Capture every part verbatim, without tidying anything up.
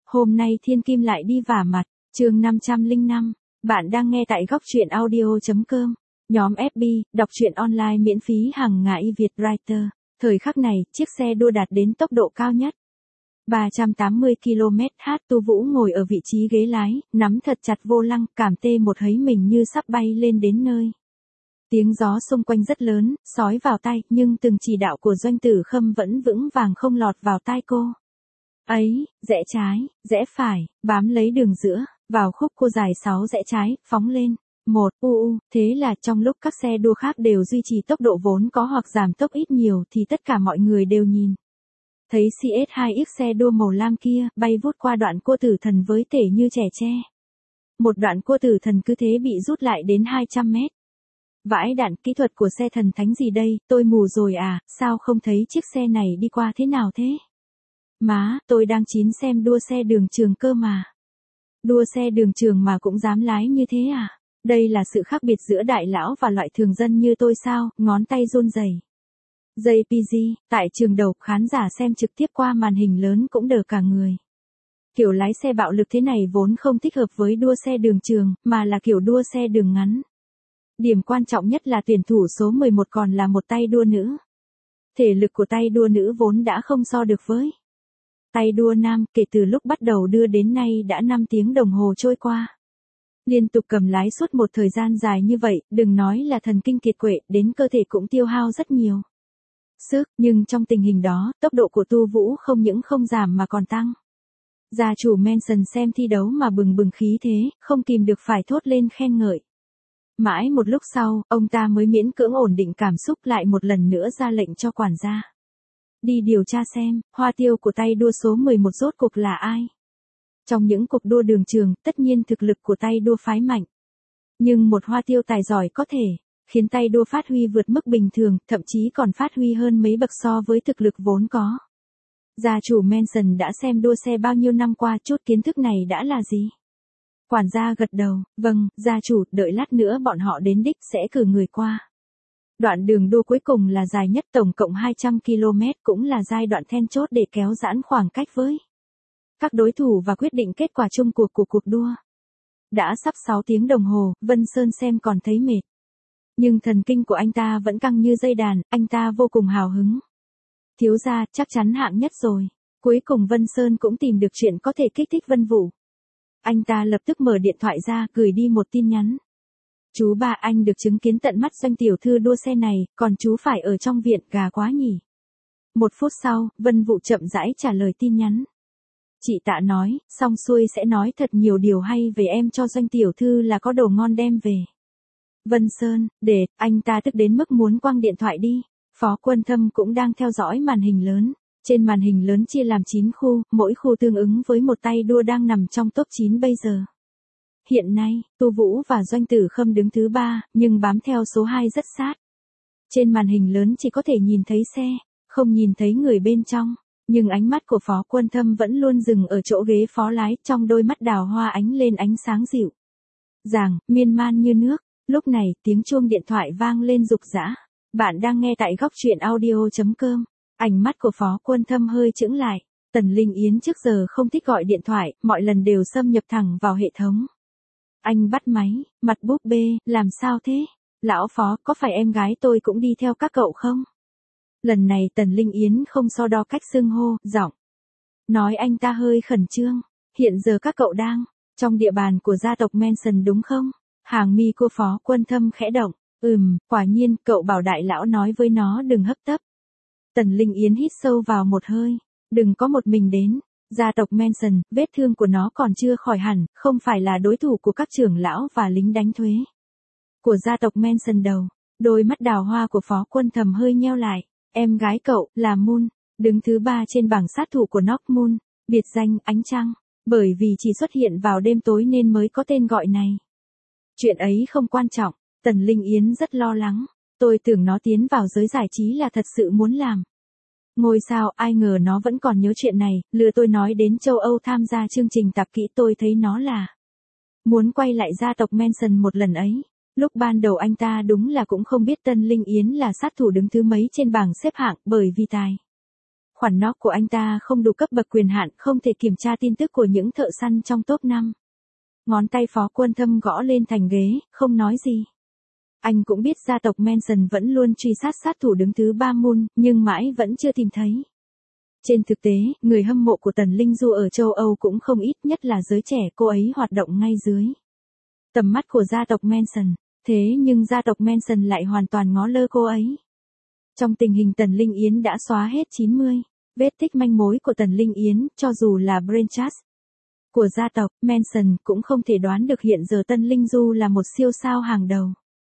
Hôm nay Thiên Kim lại đi vả mặt, chương năm trăm lẻ năm, bạn đang nghe tại góc truyện audio.com, nhóm ép bê, đọc truyện online miễn phí hàng ngày Việt Writer. Thời khắc này, chiếc xe đua đạt đến tốc độ cao nhất. ba trăm tám mươi ki lô mét h Tu Vũ ngồi ở vị trí ghế lái, nắm thật chặt vô lăng, cảm tê một thấy mình như sắp bay lên đến nơi. Tiếng gió xung quanh rất lớn, xói vào tai, nhưng từng chỉ đạo của Doanh Tử Khâm vẫn vững vàng không lọt vào tai cô. Ấy, rẽ trái, rẽ phải, bám lấy đường giữa, vào khúc cua dài sáu rẽ trái, phóng lên. Một, u u, thế là trong lúc các xe đua khác đều duy trì tốc độ vốn có hoặc giảm tốc ít nhiều thì tất cả mọi người đều nhìn. Thấy xê ét hai X xe đua màu lam kia, bay vút qua đoạn cua Tử Thần với tể như trẻ tre. Một đoạn cua Tử Thần cứ thế bị rút lại đến hai trăm mét. Vãi đạn, kỹ thuật của xe thần thánh gì đây, tôi mù rồi à, sao không thấy chiếc xe này đi qua thế nào thế? Má, tôi đang chín xem đua xe đường trường cơ mà. Đua xe đường trường mà cũng dám lái như thế à? Đây là sự khác biệt giữa đại lão và loại thường dân như tôi sao, ngón tay run rẩy. jê pê giê, tại trường đầu, khán giả xem trực tiếp qua màn hình lớn cũng đờ cả người. Kiểu lái xe bạo lực thế này vốn không thích hợp với đua xe đường trường, mà là kiểu đua xe đường ngắn. Điểm quan trọng nhất là tuyển thủ số mười một còn là một tay đua nữ. Thể lực của tay đua nữ vốn đã không so được với tay đua nam, kể từ lúc bắt đầu đưa đến nay đã năm tiếng đồng hồ trôi qua. Liên tục cầm lái suốt một thời gian dài như vậy, đừng nói là thần kinh kiệt quệ, đến cơ thể cũng tiêu hao rất nhiều sức, nhưng trong tình hình đó, tốc độ của Tu Vũ không những không giảm mà còn tăng. Gia chủ Mansion xem thi đấu mà bừng bừng khí thế, không kìm được phải thốt lên khen ngợi. Mãi một lúc sau, ông ta mới miễn cưỡng ổn định cảm xúc lại một lần nữa ra lệnh cho quản gia. Đi điều tra xem, hoa tiêu của tay đua số mười một rốt cuộc là ai? Trong những cuộc đua đường trường, tất nhiên thực lực của tay đua phái mạnh. Nhưng một hoa tiêu tài giỏi có thể khiến tay đua phát huy vượt mức bình thường, thậm chí còn phát huy hơn mấy bậc so với thực lực vốn có. Gia chủ Mansion đã xem đua xe bao nhiêu năm qua, chút kiến thức này đã là gì? Quản gia gật đầu, vâng, gia chủ, đợi lát nữa bọn họ đến đích sẽ cử người qua. Đoạn đường đua cuối cùng là dài nhất, tổng cộng hai trăm ki lô mét, cũng là giai đoạn then chốt để kéo giãn khoảng cách với các đối thủ và quyết định kết quả chung cuộc của cuộc đua. Đã sắp sáu tiếng đồng hồ, Vân Sơn xem còn thấy mệt. Nhưng thần kinh của anh ta vẫn căng như dây đàn, anh ta vô cùng hào hứng. Thiếu gia, chắc chắn hạng nhất rồi. Cuối cùng Vân Sơn cũng tìm được chuyện có thể kích thích Vân Vũ. Anh ta lập tức mở điện thoại ra, gửi đi một tin nhắn. Chú ba, anh được chứng kiến tận mắt Doanh tiểu thư đua xe này, còn chú phải ở trong viện, gà quá nhỉ. Một phút sau, Vân Vũ chậm rãi trả lời tin nhắn. Chị Tạ nói, xong xuôi sẽ nói thật nhiều điều hay về em cho Doanh tiểu thư là có đồ ngon đem về. Vân Sơn, để, anh ta tức đến mức muốn quăng điện thoại đi. Phó Quân Thâm cũng đang theo dõi màn hình lớn. Trên màn hình lớn chia làm chín khu, mỗi khu tương ứng với một tay đua đang nằm trong top chín bây giờ. Hiện nay, Tu Vũ và Doanh Tử Khâm đứng thứ ba, nhưng bám theo số hai rất sát. Trên màn hình lớn chỉ có thể nhìn thấy xe, không nhìn thấy người bên trong, nhưng ánh mắt của Phó Quân Thâm vẫn luôn dừng ở chỗ ghế phó lái, trong đôi mắt đào hoa ánh lên ánh sáng dịu dàng, miên man như nước. Lúc này, tiếng chuông điện thoại vang lên rục rã. Bạn đang nghe tại góc truyện audio.com. Ánh mắt của Phó Quân Thâm hơi chững lại. Tần Linh Yến trước giờ không thích gọi điện thoại, mọi lần đều xâm nhập thẳng vào hệ thống. Anh bắt máy, mặt búp bê, làm sao thế? Lão Phó, có phải em gái tôi cũng đi theo các cậu không? Lần này Tần Linh Yến không so đo cách xưng hô, giọng nói anh ta hơi khẩn trương. Hiện giờ các cậu đang trong địa bàn của gia tộc Mansion đúng không? Hàng mi của Phó Quân Thâm khẽ động. Ừm, quả nhiên, cậu bảo đại lão nói với nó đừng hấp tấp. Tần Linh Yến hít sâu vào một hơi. Đừng có một mình đến. Gia tộc Mansion, vết thương của nó còn chưa khỏi hẳn, không phải là đối thủ của các trưởng lão và lính đánh thuế của gia tộc Mansion đâu. Đôi mắt đào hoa của Phó Quân Thâm hơi nheo lại. Em gái cậu, là Moon, đứng thứ ba trên bảng sát thủ của Knock Moon, biệt danh Ánh Trăng, bởi vì chỉ xuất hiện vào đêm tối nên mới có tên gọi này. Chuyện ấy không quan trọng, Tần Linh Yến rất lo lắng. Tôi tưởng nó tiến vào giới giải trí là thật sự muốn làm ngôi sao, ai ngờ nó vẫn còn nhớ chuyện này, lừa tôi nói đến châu Âu tham gia chương trình tạp kỹ, tôi thấy nó là muốn quay lại gia tộc Mansion một lần ấy. Lúc ban đầu anh ta đúng là cũng không biết Tân Linh Yến là sát thủ đứng thứ mấy trên bảng xếp hạng, bởi vì tài Khoản knock của anh ta không đủ cấp bậc quyền hạn, không thể kiểm tra tin tức của những thợ săn trong top năm. Ngón tay Phó Quân Thâm gõ lên thành ghế, không nói gì. Anh cũng biết gia tộc Manson vẫn luôn truy sát sát thủ đứng thứ ba Moon, nhưng mãi vẫn chưa tìm thấy. Trên thực tế, người hâm mộ của Tần Linh Du ở châu Âu cũng không ít, nhất là giới trẻ, cô ấy hoạt động ngay dưới tầm mắt của gia tộc Manson. Thế nhưng gia tộc Manson lại hoàn toàn ngó lơ cô ấy. Trong tình hình Tần Linh Yến đã xóa hết chín mươi vết tích manh mối của Tần Linh Yến, cho dù là braintrust của gia tộc Manson cũng không thể đoán được hiện giờ Tần Linh Du là một siêu sao hàng đầu.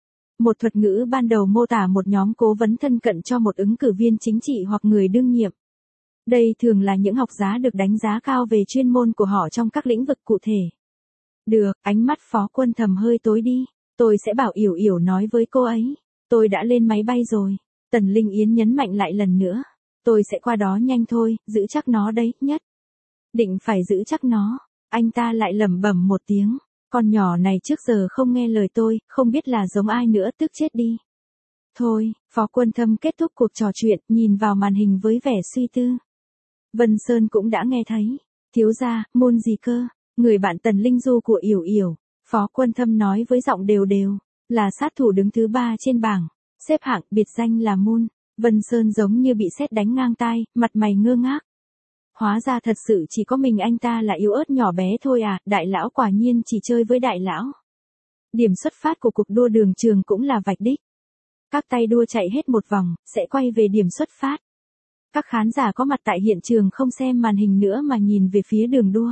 Một thuật ngữ ban đầu mô tả một nhóm cố vấn thân cận cho một ứng cử viên chính trị hoặc người đương nhiệm. Đây thường là những học giá được đánh giá cao về chuyên môn của họ trong các lĩnh vực cụ thể. Được, ánh mắt Phó Quân Thầm hơi tối đi. Tôi sẽ bảo Yểu Yểu nói với cô ấy. Tôi đã lên máy bay rồi. Tần Linh Yến nhấn mạnh lại lần nữa. Tôi sẽ qua đó nhanh thôi, giữ chắc nó đấy, nhất. Định phải giữ chắc nó. Anh ta lại lẩm bẩm một tiếng. Con nhỏ này trước giờ không nghe lời tôi, không biết là giống ai nữa, tức chết đi. Thôi, Phó Quân Thâm kết thúc cuộc trò chuyện, nhìn vào màn hình với vẻ suy tư. Vân Sơn cũng đã nghe thấy. Thiếu gia, Moon gì cơ? Người bạn Tần Linh Du của Yểu Yểu. Phó Quân Thâm nói với giọng đều đều. Là sát thủ đứng thứ ba trên bảng. Xếp hạng biệt danh là Moon. Vân Sơn giống như bị sét đánh ngang tai, mặt mày ngơ ngác. Hóa ra thật sự chỉ có mình anh ta là yếu ớt nhỏ bé thôi à, đại lão quả nhiên chỉ chơi với đại lão. Điểm xuất phát của cuộc đua đường trường cũng là vạch đích. Các tay đua chạy hết một vòng, sẽ quay về điểm xuất phát. Các khán giả có mặt tại hiện trường không xem màn hình nữa mà nhìn về phía đường đua.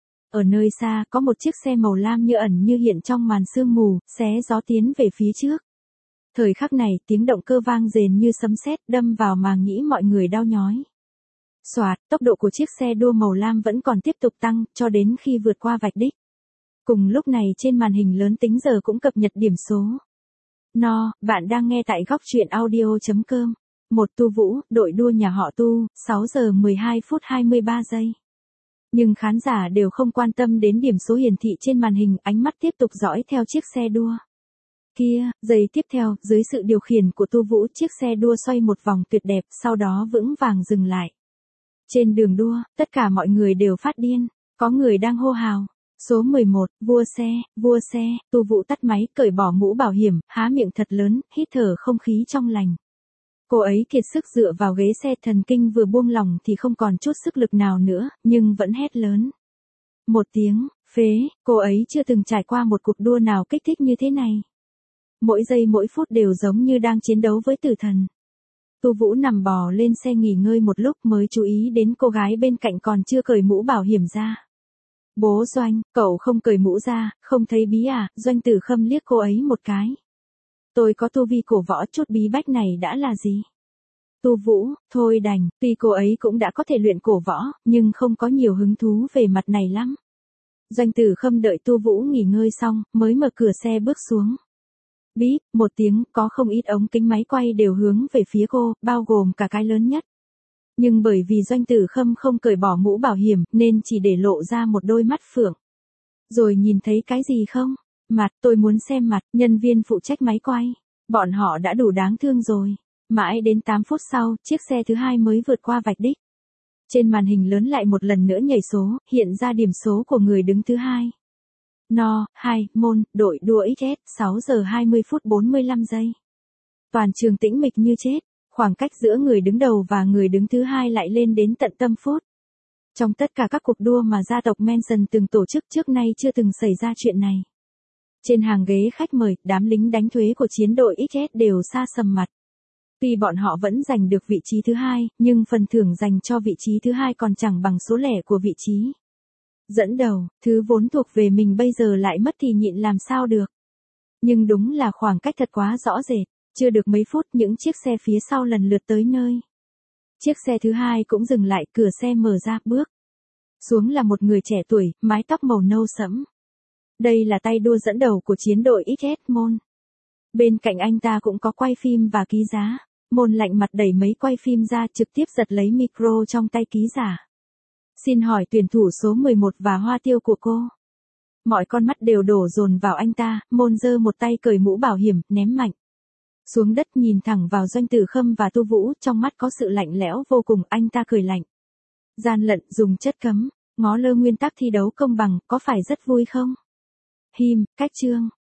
Ở nơi xa, có một chiếc xe màu lam như ẩn như hiện trong màn sương mù, xé gió tiến về phía trước. Thời khắc này, tiếng động cơ vang rền như sấm sét đâm vào màng nhĩ mọi người đau nhói. Xoạt, tốc độ của chiếc xe đua màu lam vẫn còn tiếp tục tăng, cho đến khi vượt qua vạch đích. Cùng lúc này trên màn hình lớn tính giờ cũng cập nhật điểm số. No, bạn đang nghe tại góc truyện audio chấm com. Một Tu Vũ, đội đua nhà họ Tu, sáu giờ mười hai phút hai mươi ba giây. Nhưng khán giả đều không quan tâm đến điểm số hiển thị trên màn hình, ánh mắt tiếp tục dõi theo chiếc xe đua. Kia, giây tiếp theo, dưới sự điều khiển của Tu Vũ, chiếc xe đua xoay một vòng tuyệt đẹp, sau đó vững vàng dừng lại. Trên đường đua, tất cả mọi người đều phát điên, có người đang hô hào. Số mười một, vua xe, vua xe, Tu Vũ tắt máy, cởi bỏ mũ bảo hiểm, há miệng thật lớn, hít thở không khí trong lành. Cô ấy kiệt sức dựa vào ghế xe, thần kinh vừa buông lỏng thì không còn chút sức lực nào nữa, nhưng vẫn hét lớn. Một tiếng, phế, cô ấy chưa từng trải qua một cuộc đua nào kích thích như thế này. Mỗi giây mỗi phút đều giống như đang chiến đấu với tử thần. Tu Vũ nằm bò lên xe nghỉ ngơi một lúc mới chú ý đến cô gái bên cạnh còn chưa cởi mũ bảo hiểm ra. Bố Doanh, cậu không cởi mũ ra, không thấy bí à? Doanh Tử Khâm liếc cô ấy một cái. Tôi có tu vi cổ võ, chút bí bách này đã là gì? Tu Vũ, thôi đành, tuy cô ấy cũng đã có thể luyện cổ võ, nhưng không có nhiều hứng thú về mặt này lắm. Doanh Tử Khâm đợi Tu Vũ nghỉ ngơi xong, mới mở cửa xe bước xuống. Bíp, một tiếng, có không ít ống kính máy quay đều hướng về phía cô, bao gồm cả cái lớn nhất. Nhưng bởi vì Doanh Tử Khâm không cởi bỏ mũ bảo hiểm, nên chỉ để lộ ra một đôi mắt phượng. Rồi nhìn thấy cái gì không? Mặt, tôi muốn xem mặt, nhân viên phụ trách máy quay. Bọn họ đã đủ đáng thương rồi. Mãi đến tám phút sau, chiếc xe thứ hai mới vượt qua vạch đích. Trên màn hình lớn lại một lần nữa nhảy số, hiện ra điểm số của người đứng thứ hai. No, hai, Môn, đội đua ích ét, sáu giờ hai mươi phút bốn mươi lăm giây. Toàn trường tĩnh mịch như chết, khoảng cách giữa người đứng đầu và người đứng thứ hai lại lên đến tận tâm phút. Trong tất cả các cuộc đua mà gia tộc Manson từng tổ chức trước nay chưa từng xảy ra chuyện này. Trên hàng ghế khách mời, đám lính đánh thuế của chiến đội ích ét đều sa sầm mặt. Tuy bọn họ vẫn giành được vị trí thứ hai, nhưng phần thưởng dành cho vị trí thứ hai còn chẳng bằng số lẻ của vị trí dẫn đầu, thứ vốn thuộc về mình bây giờ lại mất thì nhịn làm sao được. Nhưng đúng là khoảng cách thật quá rõ rệt, chưa được mấy phút những chiếc xe phía sau lần lượt tới nơi. Chiếc xe thứ hai cũng dừng lại, cửa xe mở ra, bước xuống là một người trẻ tuổi, mái tóc màu nâu sẫm. Đây là tay đua dẫn đầu của chiến đội ích ét Môn. Bên cạnh anh ta cũng có quay phim và ký giá. Môn lạnh mặt đẩy mấy quay phim ra, trực tiếp giật lấy micro trong tay ký giả. Xin hỏi tuyển thủ số mười một và hoa tiêu của cô. Mọi con mắt đều đổ dồn vào anh ta, Môn giơ một tay cởi mũ bảo hiểm, ném mạnh xuống đất nhìn thẳng vào Doanh Tử Khâm và Tu Vũ, trong mắt có sự lạnh lẽo vô cùng, anh ta cười lạnh. Gian lận, dùng chất cấm, ngó lơ nguyên tắc thi đấu công bằng, có phải rất vui không? Him, cách chương.